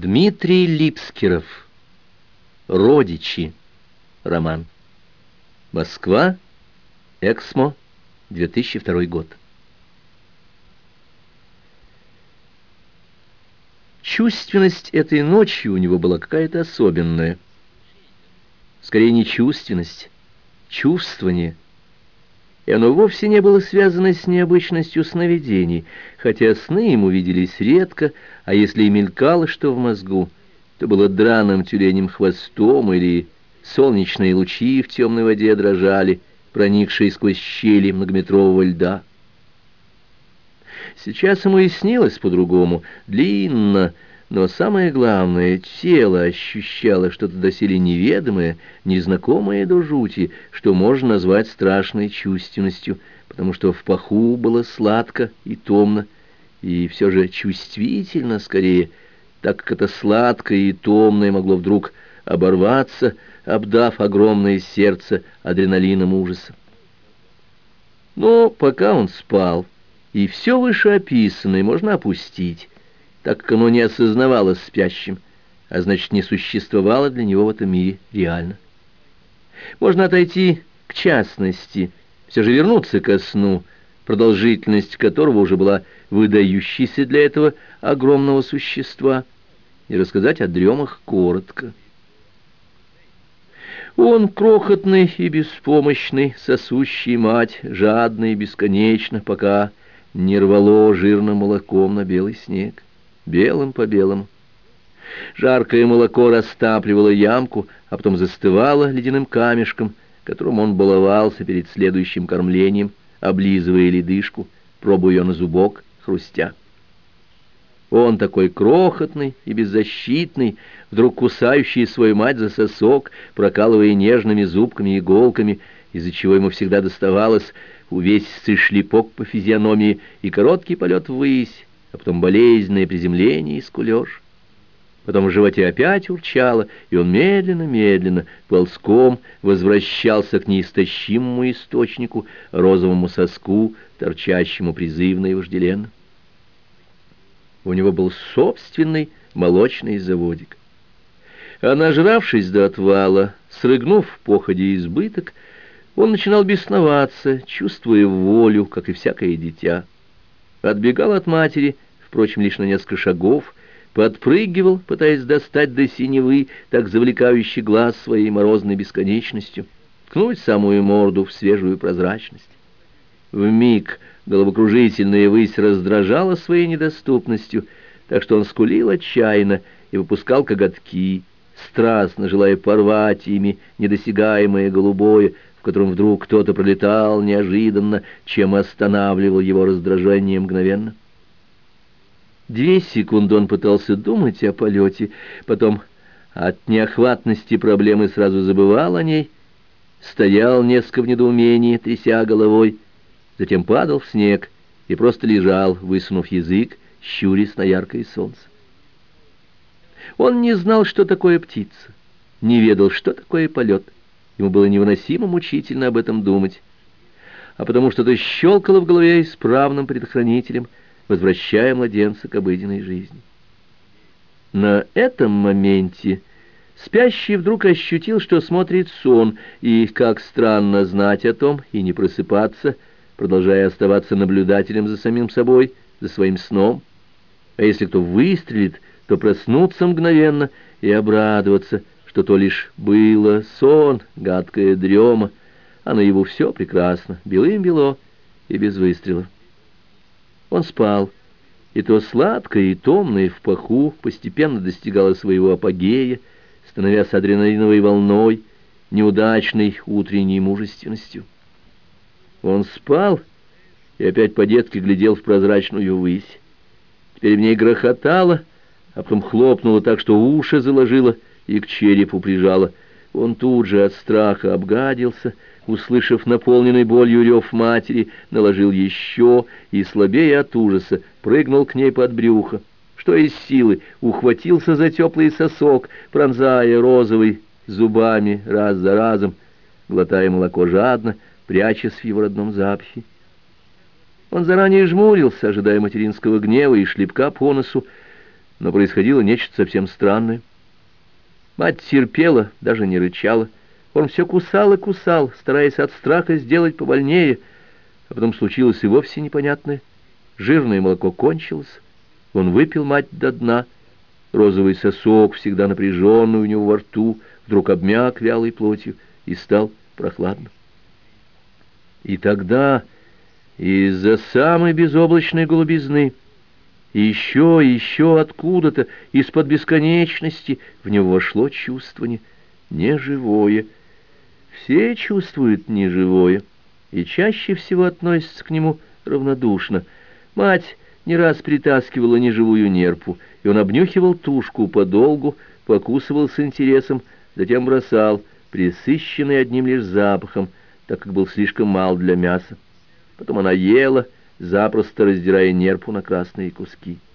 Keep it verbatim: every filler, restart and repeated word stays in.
Дмитрий Липскиров. Родичи. Роман. Москва. Эксмо. две тысячи второй год. Чувственность этой ночи у него была какая-то особенная. Скорее не чувственность, чувствование. И оно вовсе не было связано с необычностью сновидений, хотя сны ему виделись редко, а если и мелькало что в мозгу, то было драным тюленем хвостом или солнечные лучи в темной воде дрожали, проникшие сквозь щели многометрового льда. Сейчас ему и снилось по-другому, длинно, но самое главное, тело ощущало что-то доселе неведомое, незнакомое до жути, что можно назвать страшной чувственностью, потому что в паху было сладко и томно, и все же чувствительно скорее, так как это сладкое и томное могло вдруг оборваться, обдав огромное сердце адреналином ужаса. Но пока он спал, и все вышеописанное можно опустить, так как оно не осознавалось спящим, а значит, не существовало для него в этом мире реально. Можно отойти к частности, все же вернуться ко сну, продолжительность которого уже была выдающейся для этого огромного существа, и рассказать о дремах коротко. Он крохотный и беспомощный, сосущий мать, жадный бесконечно, пока не рвало жирным молоком на белый снег, белым по белому. Жаркое молоко растапливало ямку, а потом застывало ледяным камешком, которым он баловался перед следующим кормлением, облизывая ледышку, пробуя ее на зубок, хрустя. Он такой крохотный и беззащитный, вдруг кусающий свою мать за сосок, прокалывая нежными зубками и иголками, из-за чего ему всегда доставалось увесистый шлепок по физиономии и короткий полет ввысь, а потом болезненное приземление и скулёж. Потом в животе опять урчало, и он медленно-медленно, ползком возвращался к неистощимому источнику, розовому соску, торчащему призывно и вожделенно. У него был собственный молочный заводик. А нажравшись до отвала, срыгнув в походе избыток, он начинал бесноваться, чувствуя волю, как и всякое дитя. Отбегал от матери, впрочем, лишь на несколько шагов, подпрыгивал, пытаясь достать до синевы, так завлекающий глаз своей морозной бесконечностью, ткнуть самую морду в свежую прозрачность. Вмиг головокружительная высь раздражала своей недоступностью, так что он скулил отчаянно и выпускал коготки, страстно желая порвать ими недосягаемое голубое, в котором вдруг кто-то пролетал неожиданно, чем останавливал его раздражение мгновенно. Две секунды он пытался думать о полете, потом от неохватности проблемы сразу забывал о ней, стоял несколько в недоумении, тряся головой, затем падал в снег и просто лежал, высунув язык, щурясь на яркое солнце. Он не знал, что такое птица, не ведал, что такое полет. Ему было невыносимо мучительно об этом думать, а потому что-то щелкало в голове исправным предохранителем, возвращая младенца к обыденной жизни. На этом моменте спящий вдруг ощутил, что смотрит сон, и, как странно знать о том и не просыпаться, продолжая оставаться наблюдателем за самим собой, за своим сном. А если кто выстрелит, то проснуться мгновенно и обрадоваться, что то лишь было сон, гадкая дрема, а наяву все прекрасно, белым-бело и без выстрела. Он спал, и то сладкое и томное в паху постепенно достигало своего апогея, становясь адреналиновой волной, неудачной утренней мужественностью. Он спал и опять по-детски глядел в прозрачную высь. Теперь в ней грохотало, а потом хлопнуло так, что уши заложило и к черепу прижало. Он тут же от страха обгадился, услышав наполненный болью рев матери, наложил еще и, слабея от ужаса, прыгнул к ней под брюхо, что из силы ухватился за теплый сосок, пронзая розовый зубами раз за разом, глотая молоко жадно, прячась в его родном запахе. Он заранее жмурился, ожидая материнского гнева и шлепка по носу, Но происходило нечто совсем странное. Мать терпела, даже не рычала. Он все кусал и кусал, стараясь от страха сделать побольнее. А потом случилось и вовсе непонятное. Жирное молоко кончилось. Он выпил мать до дна. Розовый сосок, всегда напряженный у него во рту, вдруг обмяк вялой плотью и стал прохладным. И тогда из-за самой безоблачной голубизны и еще, и еще откуда-то, из-под бесконечности, в него вошло чувствование неживое. Все чувствуют неживое, и чаще всего относятся к нему равнодушно. Мать не раз притаскивала неживую нерпу, и он обнюхивал тушку подолгу, покусывал с интересом, затем бросал, пресыщенный одним лишь запахом, так как был слишком мал для мяса. Потом она ела, запросто раздирая нерпу на красные куски.